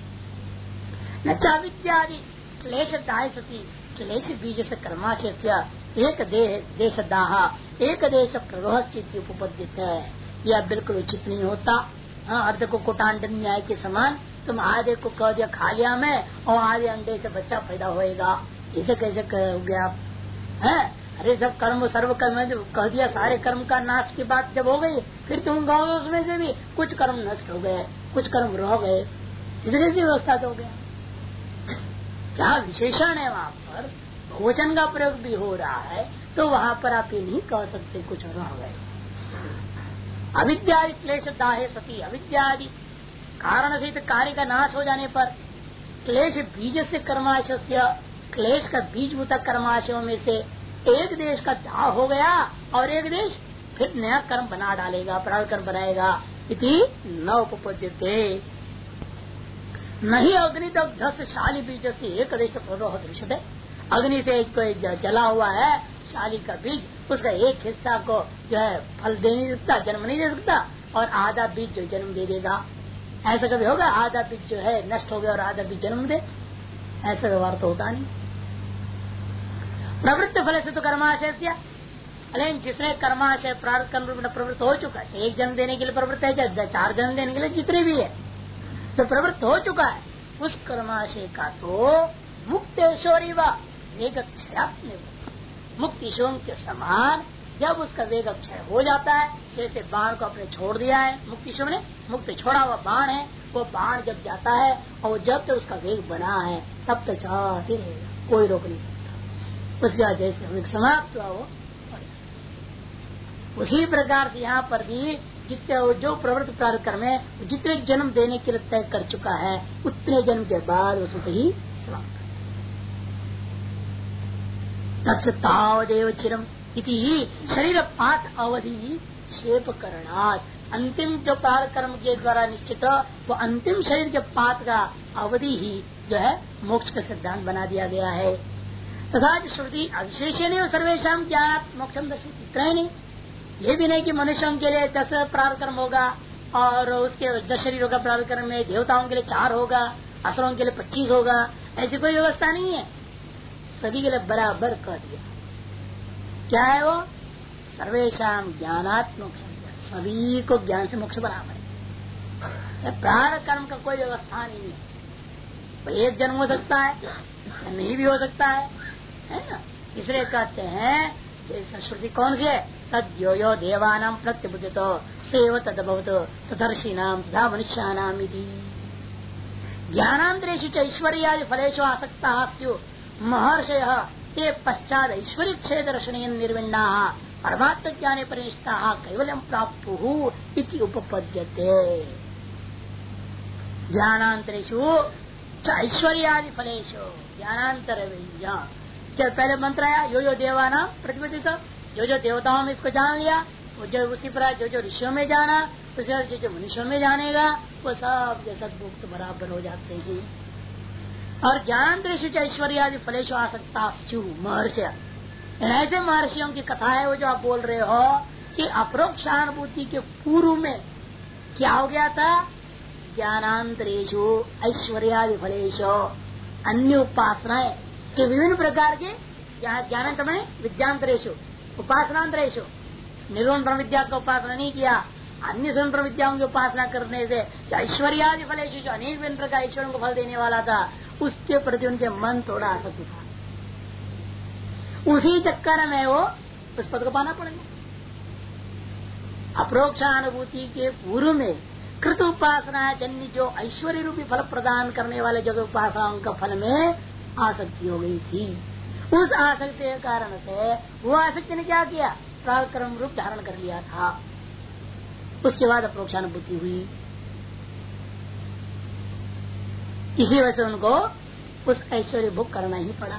न चा विद्यादि क्लेश दाय सती क्लेश बीज से कर्माशय एक देश दाह एक देश प्ररोह स्थिति उपपद्यत है। यह बिल्कुल उचित नहीं होता। अर्ध को कोटांड न्याय के समान तुम आधे को कह दिया खा लिया मैं और आधे अंडे से बच्चा पैदा होएगा, इसे कैसे हो गया है? अरे सब कर्म सर्व कर्म कह दिया, सारे कर्म का नाश की बात जब हो गई फिर तुम कहोगे उसमें से भी कुछ कर्म नष्ट हो गए कुछ कर्म रह गए, इसलिए से व्यवस्था तो हो गया। क्या विशेषण है वहाँ पर भोजन का प्रयोग भी हो रहा है तो वहाँ पर आप ये नहीं कह सकते कुछ रह गए। अविद्यादि क्लेश दाहे सती अविद्यादि कारण से कार्य का नाश हो जाने पर क्लेश बीज से कर्माशय क्लेश का बीजभूत कर्माशयों में से एक देश का दाह हो गया और एक देश फिर नया कर्म बना डालेगा प्रारब्ध कर्म बनाएगा। इति न उपपद्यते नहीं अग्निदग्ध से शाली बीज से एक देश प्ररोह दृश्यते। अग्नि से कोई जला हुआ है शाली का बीज उसका एक हिस्सा को जो है फल दे नहीं सकता जन्म नहीं दे सकता और आधा बीज जो जन्म दे देगा। ऐसा कभी होगा आधा बीज जो है नष्ट हो गया और आधा बीज जन्म दे? ऐसा व्यवहार तो होता नहीं। प्रवृत्त फल से तो कर्माशय लेकिन जिसने कर्माशय प्रारब्ध कर्म प्रवृत्त हो चुका है, एक जन्म देने के लिए प्रवृत्त है चाहे 4 जन्म देने के लिए जितने भी है तो प्रवृत्त हो चुका है उस कर्माशय का तो मुक्त ईश्वरी व वेग क्षय मुक्त ईश्वर के समान जब उसका वेग क्षय हो जाता है, जैसे बाण को अपने छोड़ दिया है मुक्त ईश्वर ने मुक्त छोड़ा हुआ बाण है वो बाण जब जाता है और जब तक उसका वेग बना है तब तक जाते रहेगा, कोई रोक नहीं सकता। उसका जैसे वेग समाप्त हुआ वो उसी प्रकार से यहाँ पर भी जितने जो प्रवृत्त प्रारब्ध कर्म है जितने जन्म देने के लिए तय कर चुका है उतने जन्म के बाद उसको ही समाप्त तावदेव चिरम इति शरीर पात अवधि क्षेप करणात् अंतिम जो प्रारब्ध कर्म के द्वारा निश्चित वो अंतिम शरीर के पात का अवधि ही जो है मोक्ष का सिद्धांत बना दिया गया है। तथा श्रुति अविशेष नहीं सर्वेशा ज्ञान मोक्षम दर्शित इतना ही नहीं, ये भी नहीं कि मनुष्यों के लिए 10 प्रारब्ध कर्म होगा और उसके 10 शरीरों का प्रारब्ध कर्म में देवताओं के लिए 4 होगा असुरों के लिए 25 होगा, ऐसी कोई व्यवस्था नहीं है। सभी के लिए बराबर कह दिया। क्या है वो? सर्वेशाम ज्ञानात्मक सभी को ज्ञान से मोक्ष बराबर है। प्रारब्ध कर्म का कोई व्यवस्था नहीं है। भाई एक जन्म हो सकता है या नहीं भी हो सकता है ना? इसलिए कहते हैं जैसे श्रुति कौन सी है? तद्यो यो देवानां प्रत्यबुद्धतो सेव तदभवतो तदर्शी नाम तथा मनुष्यानाम इति ज्ञानांतरेषु च ऐश्वर्यादि फलेषु आसक्ताः स्युः महर्षयः ते पश्चात् ऐश्वर्य क्षय दर्शनेन निर्विण्णाः परमात्म ज्ञाने परिनिष्ठाः कैवल्यं प्राप्तुः इति उपपद्यते। ज्ञानांतरेशु ऐश्वर्यादि फलेशु ज्ञानांतर जब पहले मंत्र आया यो देवाना प्रतिपदित जो देवताओं में इसको जान लिया वो जो उसी प्रकार जो ऋषियों में जाना उसी जो मनुष्यों में जानेगा वो सब सदमुक्त बराबर हो जाते हैं। और ज्ञानांतरेशु ऐश्वर्यादि फलेशु आसक्ता महर्षि ऐसे महर्षियों की कथा है वो जो आप बोल रहे हो कि अपरोक्षानुभूति के पूर्व में क्या हो गया था। ज्ञानांतरेशु ऐश्वर्यादि फलेशु अन्य उपासनाएं जो विभिन्न प्रकार के ज्ञानांतर में विद्यांतरेशु उपासनांतरेशु निर्गुण ब्रह्म विद्या का उपासना नहीं किया, अन्य स्वयं ब्रह्म विद्याओं की उपासना करने से जो ऐश्वर्यादि फलेशु जो अनेक विभिन्न प्रकार ईश्वरों को फल देने वाला था उसके प्रति उनके मन थोड़ा आसक्त था। उसी चक्कर में वो उस पद को पाना पड़ेगा। अप्रोक्षानुभूति के पूर्व में कृत उपासना जन्य जो ऐश्वर्य रूपी फल प्रदान करने वाले जगह उपासनाओं का फल में आसक्ति हो गई थी। उस आसक्ति के कारण से वो आसक्ति ने क्या किया, प्राक्रम रूप धारण कर लिया था। उसके बाद अप्रोक्षानुभूति हुई। इसी वजह से उनको उस ऐश्वर्य भोग करना ही पड़ा।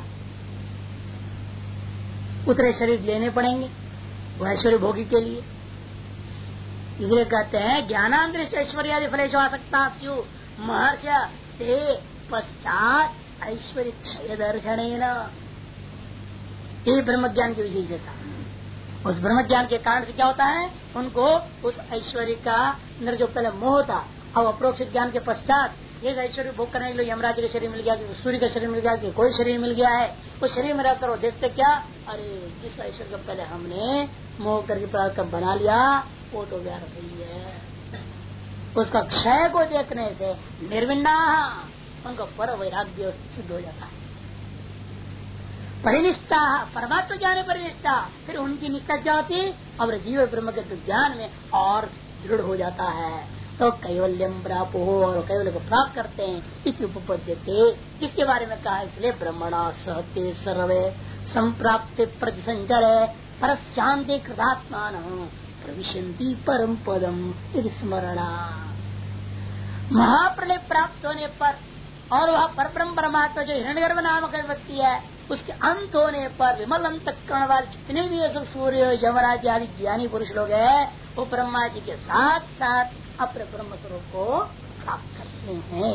उतरे शरीर लेने पड़ेंगे वो ऐश्वर्य भोगी के लिए। इसलिए कहते हैं ज्ञानांतरिक्ष ऐश्वर्यादि फलेषु आसक्ता महर्षि ते पश्चात ऐश्वर्य क्षय दर्शन। ये ब्रह्म ज्ञान की विशेषता। उस ब्रह्म ज्ञान के कारण से क्या होता है, उनको उस ऐश्वर्य का जो पहले मोह था अब अप्रोक्ष ज्ञान के पश्चात ये ऐश्वर्य भोग करने के लिए यमराज का शरीर मिल गया, कि सूर्य का शरीर मिल गया, कि कोई शरीर मिल गया है। उस शरीर में रहकर वो देखते क्या, अरे जिस ऐश्वर्य को पहले हमने मोह करके प्राप्त बना लिया वो तो व्यर्थ ही है। उसका क्षय को देखने से निर्विन्ना उनको पर वैराग्य सिद्ध हो जाता है। परिनिष्ठा परमात्मा ज्ञान परिनिष्ठा, फिर उनकी निष्ठा क्या होती है, अब जीव ब्रह्म के ज्ञान में और दृढ़ हो जाता है। तो कैवल्यम प्राप्त हो और कैवल्य को प्राप्त करते हैं। इति उपपद्यते, जिसके बारे में कहा इसलिए ब्रह्मणा सहते सर्वे संप्राप्ति प्रतिसंचरे पर शांति कृतात्मान प्रविशंति परम पदम स्मरणा। महाप्रलय प्राप्त होने पर और वह परब्रह्म परमात्मा जो हिरण्यगर्भ नामक व्यक्ति है उसके अंत होने पर विमल अंतःकरण वाले जितने भी सब सूर्य यमराज आदि ज्ञानी पुरुष लोग हैं वो ब्रह्मा जी के साथ साथ अपने ब्रह्म स्वरूप को प्राप्त करते हैं।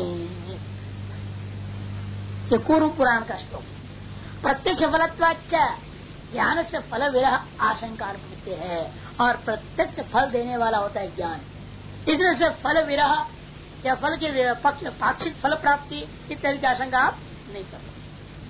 ये पूर्व पुराण का श्लोक। प्रत्यक्ष फलत्वाच्च ज्ञान से फल विरह आशंका होते हैं और प्रत्यक्ष फल देने वाला होता है ज्ञान। इधर से फल विरह या फल के पक्ष पाक्षिक फल प्राप्ति इत्यादि की आशंका आप नहीं कर सकते।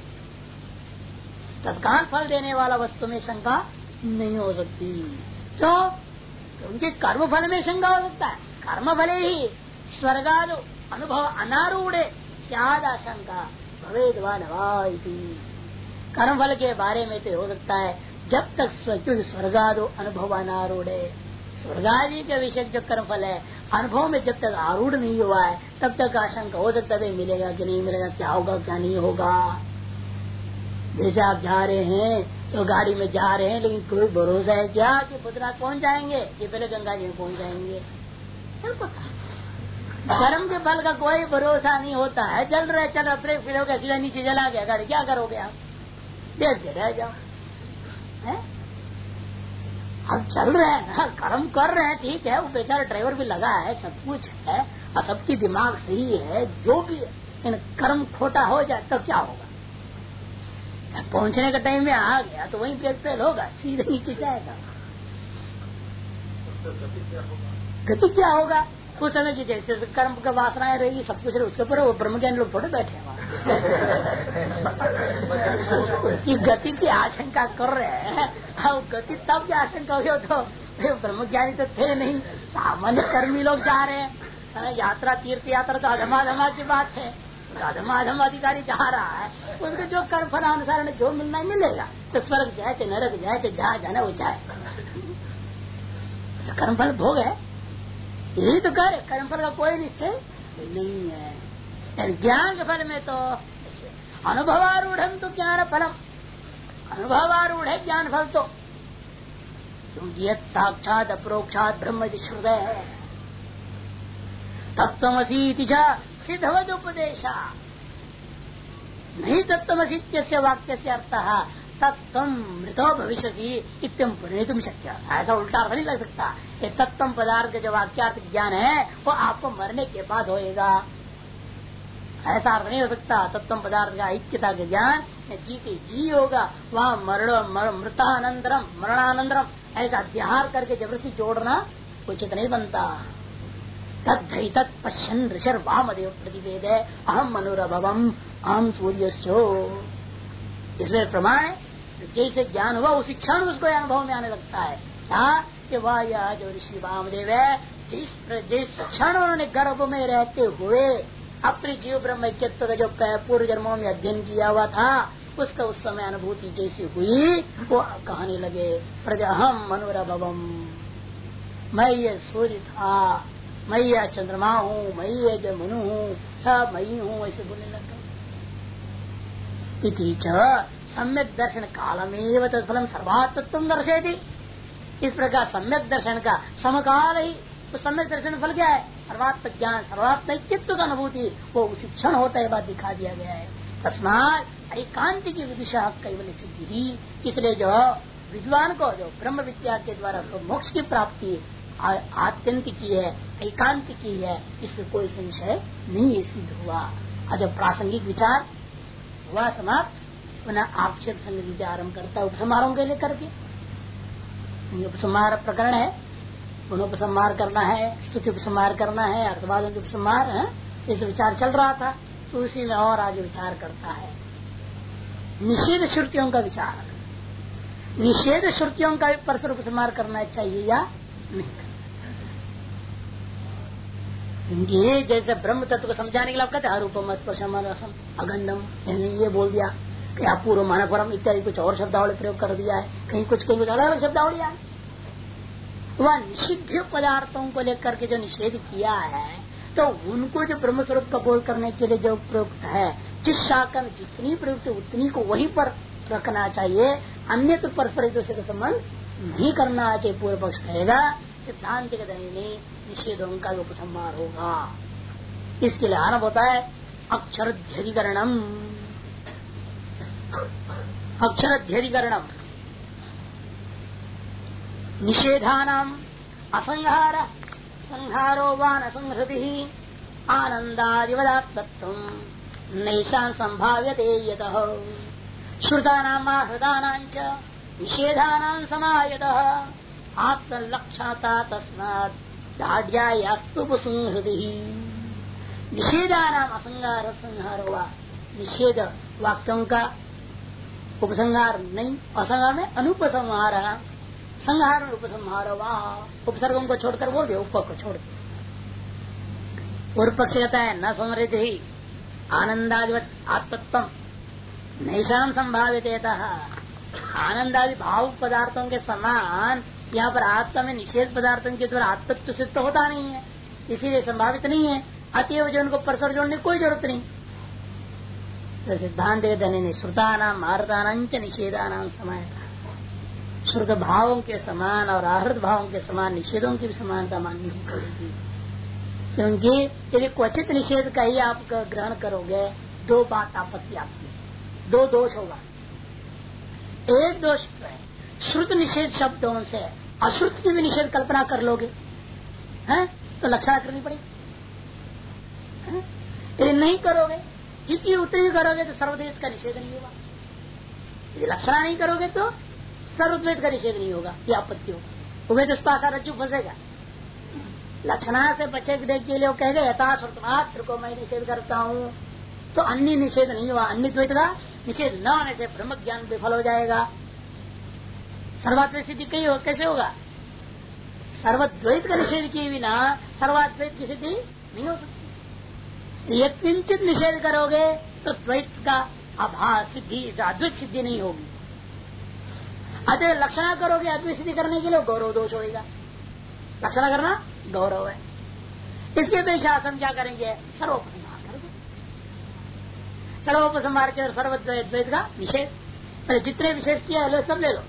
तत्काल फल देने वाला वस्तु में शंका नहीं हो सकती। तो उनके कर्म फल में शंका हो सकता है। कर्म भले ही स्वर्गादि अनुभव अनारूढ़ स्याद आशंका भवेदवान। कर्म फल के बारे में तो हो सकता है जब तक स्वर्गादि अनुभव अनारूढ़ है, स्वर्गादि के विषय जो कर्म फल है अनुभव में जब तक आरूढ़ नहीं हुआ है तब तक आशंका हो सकता है मिलेगा कि नहीं मिलेगा, क्या होगा क्या नहीं होगा। जैसे आप जा रहे हैं तो गाड़ी में जा रहे हैं लेकिन कोई भरोसा है क्या कि बद्रीनाथ पहुंच जाएंगे कि पहले गंगा जी में पहुंच जाएंगे। क्या पता, कर्म के फल का कोई भरोसा नहीं होता है। चल रहे चल रहे फिर हो गया सीधा नीचे चला गया गाड़ी, क्या करोगे आप, देख के रह जाओ। हम चल रहे हैं ना, कर्म कर रहे हैं, ठीक है, वो बेचारा ड्राइवर भी लगा है, सब कुछ है और सबकी दिमाग सही है, जो भी कर्म खोटा हो जाए तो क्या होगा। पहुंचने का टाइम में आ गया तो वहीं ब्रेक फेल होगा, सीधे नीचे जाएगा। गति क्या होगा उस समय की, जैसे कर्म का वासनाएं रहेगी सब कुछ उसके ऊपर वो ब्रह्म ज्ञानी लोग थोड़े बैठे हैं उसकी गति की आशंका कर रहे हैं। अब गति तब की आशंका हो तो ब्रह्म ज्ञानी तो थे नहीं, सामान्य कर्मी लोग जा रहे हैं। यात्रा तीर्थ यात्रा तो अधमा की बात है, अधम अधिकारी जा रहा है, उसके जो कर्म फलानुसार जो मिलना है मिलेगा। तो स्वर्ग जाए चाहे नरक जाए चाहे जहाँ जाना वो जाए, कर्म फल भोग है, यही तो कर। कर्म फल का कोई निश्चय नहीं है। ज्ञान के फल में तो अनुभवारूढ़ तो ज्ञान फलम, अनुभवारूढ़ है ज्ञान फल तो, क्योंकि साक्षात अप्रोक्षात ब्रह्म श्रुत है। तत्वमसी सिद्धवद उपदेशा नहीं तत्वमसी वाक्य से अर्थ तत्व मृतो भविष्य इत्यम परिणितुम शक्य। ऐसा उल्टा अर्थ नहीं लग सकता। ये तत्व पदार्थ जो वाक्यार्थ ज्ञान है वो आपको मरने के बाद होएगा, ऐसा अर्थ नहीं हो सकता। तत्व पदार्थ का ऐक्यता का ज्ञान जीते जी होगा, वहाँ मृतानंतरम मरणानंतरम ऐसा अध्याहार करके जबरदस्ती जोड़ना उचित नहीं बनता। तद्धि तत्पश्यन ऋषर वामदेव प्रतिवेद है अहम मनुरभवम अहम सूर्यस्यो। इसमें प्रमाण है जैसे ज्ञान हुआ उसी क्षण उसको अनुभव में आने लगता है क्या कि वह यह जो ऋषि वामदेव है जिस क्षण उन्होंने गर्भ में रहते हुए अपने जीव ब्रह्मैक्यत्व का जो पूर्व जन्मों में अध्ययन किया हुआ था उसका उस समय अनुभूति जैसी हुई वो कहने लगे प्रजहम मनुरभवम, मैं ये सूर्य था, मैं ये चंद्रमा हूँ, मैं ये जो मनु हूँ, सब मैं हूँ, ऐसे बोलने लगे। इति च सम्यक दर्शन कालमेव तत्फलम सर्वात्मत्व दर्शयति। इस प्रकार सम्यक दर्शन का समकाल ही तो सम्यक दर्शन फल क्या है? सर्वात्म ज्ञान सर्वात्मचित्व का अनुभूति वो उसी क्षण होता है, बात दिखा दिया गया है। तस्मात् एकांत की विदुषा कैवल्य सिद्धि ही, इसलिए जो विद्वान को जो ब्रह्म विद्या के द्वारा मोक्ष की प्राप्ति आत्यंत की है, एकांत की है, इसमें कोई संशय नहीं सिद्ध हुआ। अतः प्रासंगिक विचार हुआ समाप्त। पुनः आक्षेप संगति आरम्भ करता है उपसंहारों के लिए करके। उपसंहार प्रकरण है, उपसंहार करना है, स्तुति उपसंहार करना है, अर्थवाद उपसंहार है, इस विचार चल रहा था तो उसी में और आगे विचार करता है। निषेध श्रुतियों का विचार, निषेध श्रुतियों का परस्पर उपसंहार करना चाहिए या नहीं। ये जैसे ब्रह्म तत्व को समझाने के लिए आप कहते हैं अरूपम स्पर्शम रसम अगंधम, ये बोल दिया कि आप पूर्व मानक परम इत्यादि कुछ और शब्दावली प्रयोग कर दिया है, कहीं कुछ अलग अलग शब्दावली है। वह निषिद्ध पदार्थों को लेकर के जो निषेध किया है तो उनको जो ब्रह्म स्वरूप का बोध करने के लिए जो प्रयुक्त है, जिस शाखा में जितनी प्रयुक्त उतनी को वहीं पर रखना चाहिए, अन्य तो परस्पर एक दूसरे का संबंध नहीं करना चाहिए। पूर्व पक्ष कहेगा सिद्धांत के नहीं निषेधों का उपसंहार होगा। इसके लिए आरंभ होता है अक्षरध्यधिकरणम। अक्षरध्यधिकरणम निषेधानाम असंहार संहारो वान असंहृति आनंदादिवदात्मत्वं नैषां संभाव्यते यतः श्रुतानाम आहृतानां च निषेधानां समायतः आत्मलक्षणता तस्मात् दाढ्यायास्तु उपसंहृति। निषेधानाम असंहार संहार हुआ, निषेध वाक्यों का उपसंहार नहीं, असंहार में अनुपसंहार, संहार में उपसंहार हुआ। उपसर्गों को छोड़कर बोल दे, उप को छोड़ दे। पूर्व पक्ष कहता है न संहृति ही आनंदादिवत आत्मत्वम नैषाम संभावित। आनंदादि भाव पदार्थों के समान यहाँ पर आत्मा में निषेध पदार्थों के द्वारा आत्मत्व सिद्ध होता नहीं है, इसीलिए संभावित नहीं है। अतएव जो उनको परस्पर जोड़ने की कोई जरूरत नहीं। तो सिद्धांत धन श्रुतानाम आहृतानां च निषेधानां समायतः, श्रुत भावों के समान और आहृत भावों के समान निषेधों की भी समानता माननी ही पड़ेगी। क्योंकि यदि क्वचित निषेध का ही आप ग्रहण करोगे दो बात आपत्ति आती है, दो दोष होगा। एक दोष है श्रुत निषेध शब्दों से अश्रुत की भी निषेध कल्पना कर लोगे हैं तो लक्षणा करनी पड़ेगी। यदि नहीं करोगे, जितनी उतनी करोगे तो सर्वद्वैत का निषेध नहीं होगा। यदि लक्षणा नहीं करोगे तो सर्वद्वैत का निषेध नहीं होगा, यह आपत्ति होगी। उभय स्पाशा रज्जु फंसेगा। लक्षणा से बचने के लिए वो कहेगा यथाश्रुत मात्र को मैं निषेध करता हूँ, तो अन्य निषेध नहीं हुआ। अन्य द्वैत का निषेध न होने से ब्रह्म ज्ञान विफल हो जाएगा। सर्वाद्वैत सिद्धि कैसे होगा? सर्वद्वैत का निषेध किए बिना सर्वाद्वैत की सिद्धि नहीं हो सकती। एक किंचित निषेध करोगे तो द्वैत का आभास सिद्धि, अद्वैत सिद्धि नहीं होगी। अतः लक्षणा करोगे अद्वैत सिद्धि करने के लिए गौरव दोष होगा। लक्षणा करना गौरव है। इसके अपेक्षा हम क्या करेंगे? सर्वोपसंहार करेंगे। सर्वोपसंहार के सर्वद्वैत का निषेध, जितने विशेष किया है सब ले लो।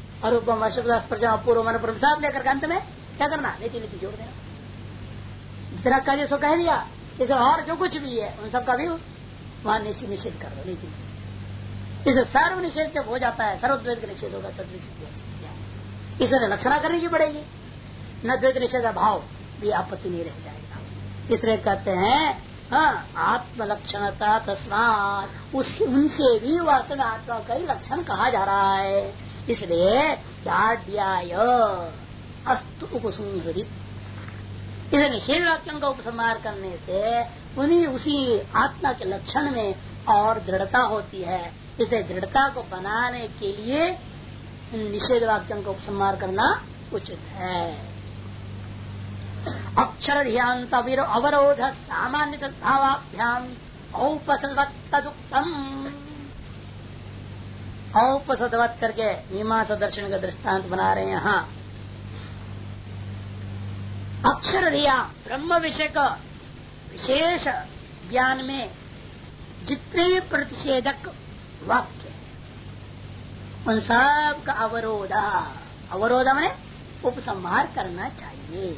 अरूपम अशुभ प्रजा पूर्व मन प्रसाद लेकर अंत में क्या करना? नीति नीति जोड़ देना। इस तरह का जो कह दिया, जैसे और जो कुछ भी है उन सबका भी वहां निषेध कर दो। लेकिन इसे सर्व निषेध जब हो जाता है, सर्वद्वैत का निषेध होगा तब निषेध इसमें लक्षणा करनी ही पड़ेगी, न द्वैत निषेध भाव भी आपत्ति नहीं रह जाएगा। इसलिए कहते हैं हाँ आत्मलक्षणता तस्मात्, उनसे भी वास्तव में आत्मा का ही लक्षण कहा जा रहा है। इसलिए दाढ़्याय अस्तु उपसंहृति, इसे निषेध वाक्यों का उपसंहार करने से उन्हीं उसी आत्मा के लक्षण में और दृढ़ता होती है। इसे दृढ़ता को बनाने के लिए निषेध वाक्यों का उपसंहार करना उचित है। अक्षर ध्यान अवरोध सामान्य तद्भावाभ्याम औपसदवत् तदुक्तम, औपसदवत् करके मीमांसा दर्शन का दृष्टांत बना रहे हैं यहाँ। अक्षर धिया ब्रह्म विषय का विशेष ज्ञान में जितने भी प्रतिषेधक वाक्य उन सब का अवरोध में उपसंहार करना चाहिए।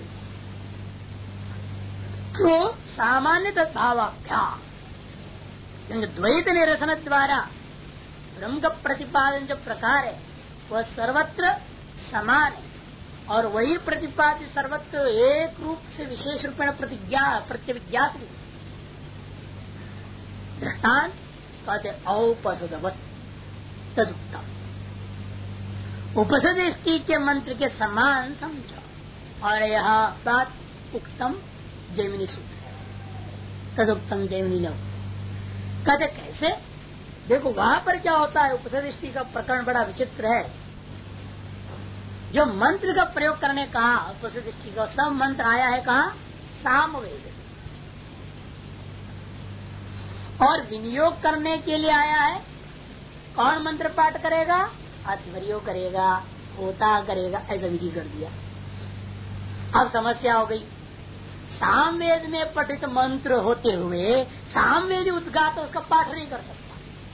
तो सामान्य तद्भावाभ्याम, द्वैत निरसन द्वारा ब्रह्म का प्रतिपादन जो प्रकार है वह सर्वत्र समान है और वही प्रतिपादित सर्वत्र एक रूप से विशेष रूप में प्रत्यविज्ञात भी। दृष्टांत कहते औपसदवत् तदुक्तम, उपसदृष्टि के मंत्र के समान समझो। और यह बात उक्तम जैमिनी सूत्र है, तदुक्तम जैमिनी लव। कहते कैसे? देखो वहां पर क्या होता है, उपसदृष्टि का प्रकरण बड़ा विचित्र है। जो मंत्र का प्रयोग करने कहा उपसदृष्टि का, सब मंत्र आया है कहा सामवेद, और विनियोग करने के लिए आया है कौन मंत्र पाठ करेगा? अध्वर्यो करेगा, होता करेगा, ऐसा विधि कर दिया। अब समस्या हो गई, सामवेद में पठित मंत्र होते हुए सामवेदी उद्गात उसका पाठ नहीं कर सकता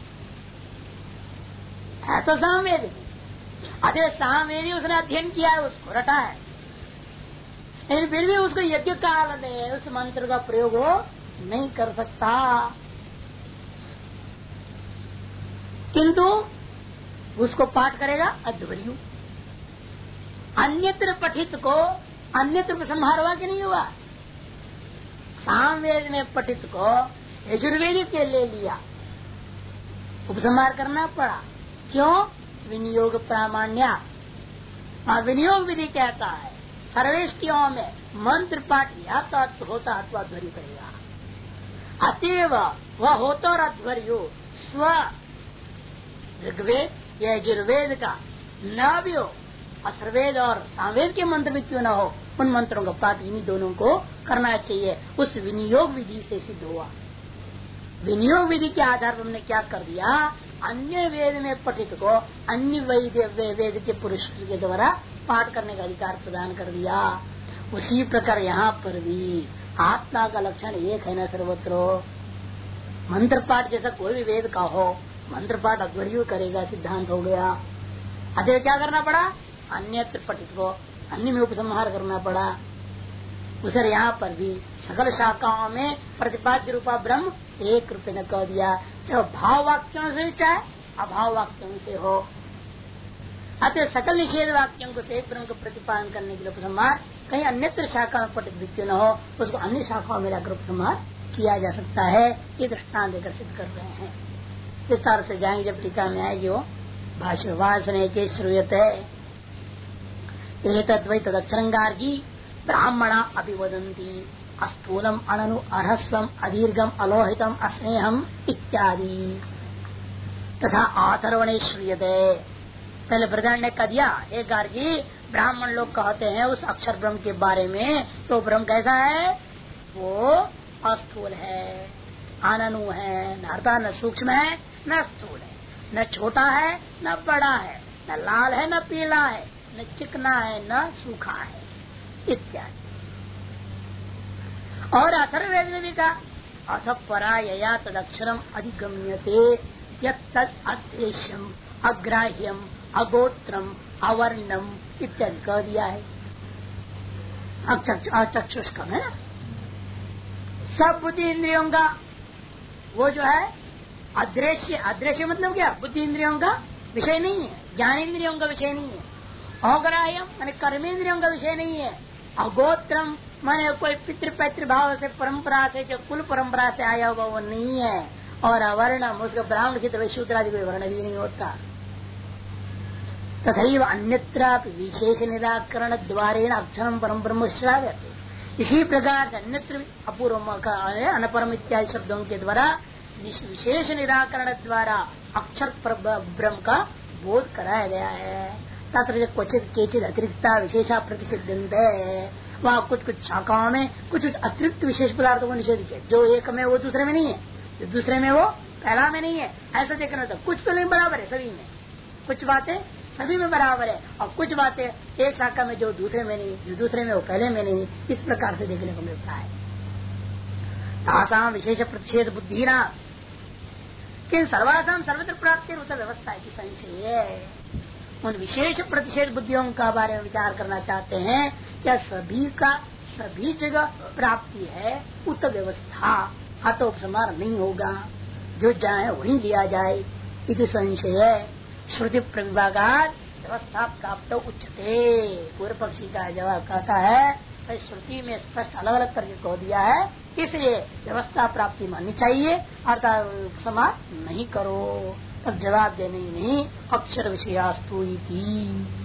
है, तो सामवेद में अरे सामवेदी उसने अध्ययन किया है, उसको रटा है, लेकिन फिर भी उसको यज्ञ काल में उस मंत्र का प्रयोग वो नहीं कर सकता। किंतु उसको पाठ करेगा अध्वर्यु। अन्यत्र पठित को अन्यत्र उपसंहार हुआ कि नहीं हुआ? सामवेद में पठित को यजुर्वेद के ले लिया, उपसंहार करना पड़ा। क्यों? विनियोग प्रामाण्य। विनियोग विधि कहता है सर्वेष्टियों में मंत्र पाठ या तो होता अथवा ध्वर्यु करेगा। अतएव वह होता और अध्वर्यु स्व ऋग्वेद या यजुर्वेद का न भी हो, अथर्वेद और सामवेद के मंत्र भी क्यों न हो, उन मंत्रों का पाठ इन्हीं दोनों को करना चाहिए। उस विनियोग विधि से सिद्ध हुआ। विनियोग विधि के आधार पर हमने क्या कर दिया, अन्य वेद में पठित को अन्य वेद के पुरुष के द्वारा पाठ करने का अधिकार प्रदान कर दिया। उसी प्रकार यहाँ पर भी आत्मा का लक्षण एक है न सर्वत्र। मंत्र पाठ जैसा कोई भी वेद का हो, मंत्र पाठ अध्वर्यु करेगा, सिद्धांत हो गया। अतः क्या करना पड़ा, अन्यत्र पठित को अन्य में उपसंहार करना पड़ा। उसे यहाँ पर भी सकल शाखाओं में प्रतिपाद्य रूपा ब्रह्म एक रूप ने कह दिया, चाहे भाव वाक्यों से चाहे अभाव वाक्यों से हो। अतः सकल निषेध वाक्यों को से एक ब्रह्म को प्रतिपादन करने के लिए उपसंहार कहीं अन्यत्र शाखा में पठित भी क्यों न हो, उसको अन्य शाखाओं में लाकर उपसंहार किया जा सकता है। ये दृष्टांत देकर सिद्ध कर रहे हैं। विस्तार से जाएंगे जब टीका में आएगी वो भाष्य। वासने के श्रूयते एतद्वै तदक्षरंगार्गी ब्राह्मणा अभिवदन्ति अस्थूलम अननु अर्हस्वम अदीर्घम अलोहितम अस्नेहम इत्यादि तथा आथर्वणे श्रूयते। पहले ब्रदर ने कह दिया हे गार्गी, ब्राह्मण लोग कहते हैं उस अक्षर ब्रह्म के बारे में, तो ब्रह्म कैसा है? वो अस्थूल है, अननु है, न सूक्ष्म है न स्थूल है, न छोटा है न बड़ा है, न लाल है न पीला है, न चिकना है न सूखा है इत्यादि। और अथर्ववेद में भी कहा अथ परायया तदक्षरम अधिगम्यते यत् अध्येश्यम अग्राह्यम अगोत्रम अवर्णम इत्यादि कह दिया है। अब चक्षुष्कम है ना, सब बुद्धि इंद्रियों का वो जो है अदृश्य, अदृश्य मतलब क्या, बुद्धि इंद्रियों का विषय नहीं है, ज्ञान इंद्रियों का विषय नहीं है। अग्राह्यम माने कर्मेंद्रियों का विषय नहीं है। अगोत्रम माने कोई पितृ भाव से परंपरा से जो कुल परंपरा से आया हुआ वो नहीं है। और अवर्णम उसका ब्राह्मण क्षेत्र शूद्र आदि कोई वर्ण भी नहीं होता। तथैव अन्यत्र विशेष निराकरण द्वारेण अक्षरम परम ब्रह्म श्राव्यते। इसी प्रकार से अन्यत्र अपूर्व अनपरम इत्यादि शब्दों के द्वारा विशेष निराकरण द्वारा अक्षर ब्रह्म का बोध कराया गया है। तत्र क्वचित केचित अतिरिक्ता विशेषा प्रतिषिद्धन्ते, वहाँ कुछ कुछ शाखाओं में कुछ अतिरिक्त विशेष पदार्थों को निषेध किया। जो एक में वो दूसरे में नहीं है, जो दूसरे में वो पहला में नहीं है। ऐसा देखना था, कुछ तो नहीं बराबर है सभी में, कुछ बातें सभी में बराबर है और कुछ बातें एक शाखा में जो दूसरे में नहीं, जो दूसरे में वो पहले में नहीं। इस प्रकार से देखने को मिलता है। तासाम विशेष प्रतिषेध बुद्धि ना कि सर्वासाम सर्वत्र प्राप्ति उत व्यवस्था की संशय है। उन विशेष प्रतिषेध बुद्धियों का बारे में विचार करना चाहते हैं। क्या सभी का सभी जगह प्राप्ति है उत व्यवस्था, अतोपसमार नहीं होगा, जो चाहे वही लिया जाए। इति संशय है। श्रुति प्रविभागात व्यवस्था प्राप्त उच्चते। पूर्व पक्षी का जवाब कहता है श्रुति में स्पष्ट अलग अलग करके कह दिया है, इसलिए व्यवस्था प्राप्ति माननी चाहिए, अर्थात समाप्त नहीं करो। तब जवाब देने नहीं अक्षर विषयास्तु इति।